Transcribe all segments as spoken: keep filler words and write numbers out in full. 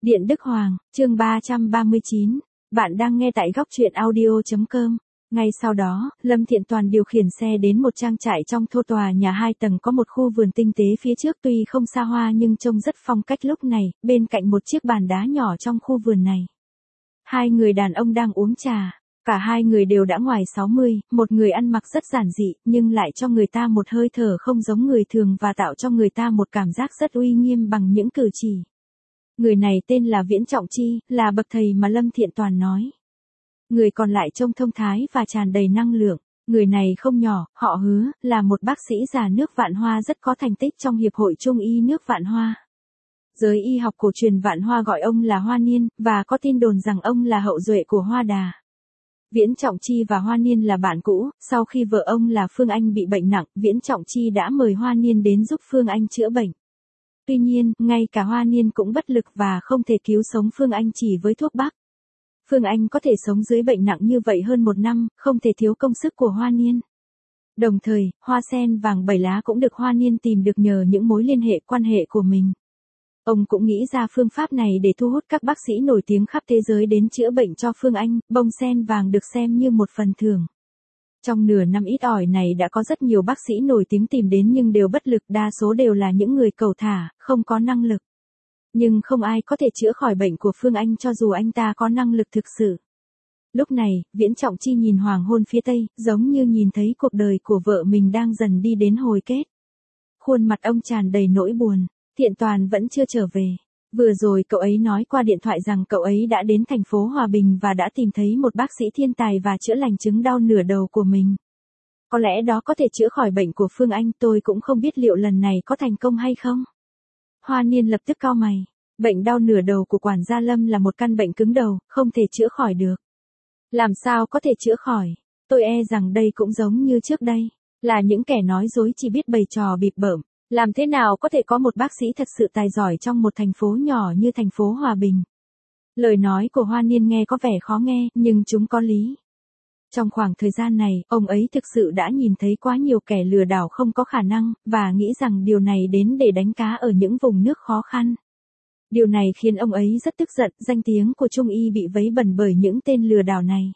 Điện Đức Hoàng, chương ba trăm ba mươi chín. Bạn đang nghe tại góc truyện audio chấm com. Ngay sau đó, Lâm Thiện Toàn điều khiển xe đến một trang trại trong thô tòa nhà hai tầng có một khu vườn tinh tế phía trước, tuy không xa hoa nhưng trông rất phong cách lúc này, bên cạnh một chiếc bàn đá nhỏ trong khu vườn này. Hai người đàn ông đang uống trà. Cả hai người đều đã ngoài sáu mươi, một người ăn mặc rất giản dị, nhưng lại cho người ta một hơi thở không giống người thường và tạo cho người ta một cảm giác rất uy nghiêm bằng những cử chỉ. Người này tên là Viễn Trọng Chi, là bậc thầy mà Lâm Thiện Toàn nói. Người còn lại trông thông thái và tràn đầy năng lượng. Người này không nhỏ, họ Hứa, là một bác sĩ già nước Vạn Hoa rất có thành tích trong Hiệp hội Trung y nước Vạn Hoa. Giới y học cổ truyền Vạn Hoa gọi ông là Hoa Niên, và có tin đồn rằng ông là hậu duệ của Hoa Đà. Viễn Trọng Chi và Hoa Niên là bạn cũ, sau khi vợ ông là Phương Anh bị bệnh nặng, Viễn Trọng Chi đã mời Hoa Niên đến giúp Phương Anh chữa bệnh. Tuy nhiên, ngay cả Hoa Niên cũng bất lực và không thể cứu sống Phương Anh chỉ với thuốc bắc. Phương Anh có thể sống dưới bệnh nặng như vậy hơn một năm, không thể thiếu công sức của Hoa Niên. Đồng thời, hoa sen vàng bảy lá cũng được Hoa Niên tìm được nhờ những mối liên hệ quan hệ của mình. Ông cũng nghĩ ra phương pháp này để thu hút các bác sĩ nổi tiếng khắp thế giới đến chữa bệnh cho Phương Anh, bông sen vàng được xem như một phần thưởng. Trong nửa năm ít ỏi này đã có rất nhiều bác sĩ nổi tiếng tìm đến nhưng đều bất lực, đa số đều là những người cầu thả, không có năng lực. Nhưng không ai có thể chữa khỏi bệnh của Phương Anh cho dù anh ta có năng lực thực sự. Lúc này, Viễn Trọng Chi nhìn hoàng hôn phía tây, giống như nhìn thấy cuộc đời của vợ mình đang dần đi đến hồi kết. Khuôn mặt ông tràn đầy nỗi buồn. Thiện Toàn vẫn chưa trở về. Vừa rồi cậu ấy nói qua điện thoại rằng cậu ấy đã đến thành phố Hòa Bình và đã tìm thấy một bác sĩ thiên tài và chữa lành chứng đau nửa đầu của mình. Có lẽ đó có thể chữa khỏi bệnh của Phương Anh, tôi cũng không biết liệu lần này có thành công hay không. Hoa Niên lập tức cau mày. Bệnh đau nửa đầu của quản gia Lâm là một căn bệnh cứng đầu, không thể chữa khỏi được. Làm sao có thể chữa khỏi? Tôi e rằng đây cũng giống như trước đây, là những kẻ nói dối chỉ biết bày trò bịp bợm. Làm thế nào có thể có một bác sĩ thật sự tài giỏi trong một thành phố nhỏ như thành phố Hòa Bình? Lời nói của Hoa Niên nghe có vẻ khó nghe, nhưng chúng có lý. Trong khoảng thời gian này, ông ấy thực sự đã nhìn thấy quá nhiều kẻ lừa đảo không có khả năng, và nghĩ rằng điều này đến để đánh cá ở những vùng nước khó khăn. Điều này khiến ông ấy rất tức giận, danh tiếng của Trung y bị vấy bẩn bởi những tên lừa đảo này.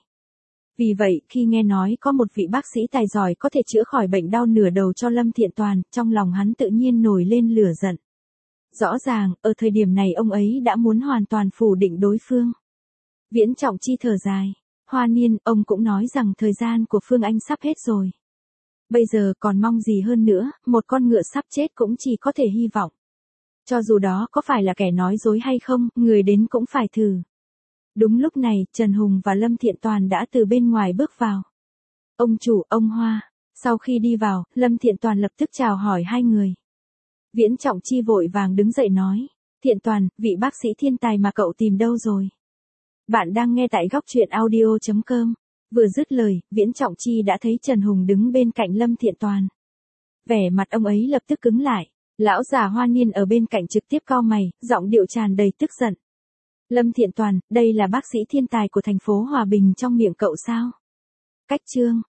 Vì vậy, khi nghe nói có một vị bác sĩ tài giỏi có thể chữa khỏi bệnh đau nửa đầu cho Lâm Thiện Toàn, trong lòng hắn tự nhiên nổi lên lửa giận. Rõ ràng, ở thời điểm này ông ấy đã muốn hoàn toàn phủ định đối phương. Viễn Trọng Chi thở dài. Hoa Niên, ông cũng nói rằng thời gian của Phương Anh sắp hết rồi. Bây giờ còn mong gì hơn nữa, một con ngựa sắp chết cũng chỉ có thể hy vọng. Cho dù đó có phải là kẻ nói dối hay không, người đến cũng phải thử. Đúng lúc này, Trần Hùng và Lâm Thiện Toàn đã từ bên ngoài bước vào. Ông chủ, ông Hoa. Sau khi đi vào, Lâm Thiện Toàn lập tức chào hỏi hai người. Viễn Trọng Chi vội vàng đứng dậy nói. Thiện Toàn, vị bác sĩ thiên tài mà cậu tìm đâu rồi? Bạn đang nghe tại góc truyện audio chấm com. Vừa dứt lời, Viễn Trọng Chi đã thấy Trần Hùng đứng bên cạnh Lâm Thiện Toàn. Vẻ mặt ông ấy lập tức cứng lại. Lão già Hoa Niên ở bên cạnh trực tiếp cau mày, giọng điệu tràn đầy tức giận. Lâm Thiện Toàn, đây là bác sĩ thiên tài của thành phố Hòa Bình trong miệng cậu sao? Cách chương.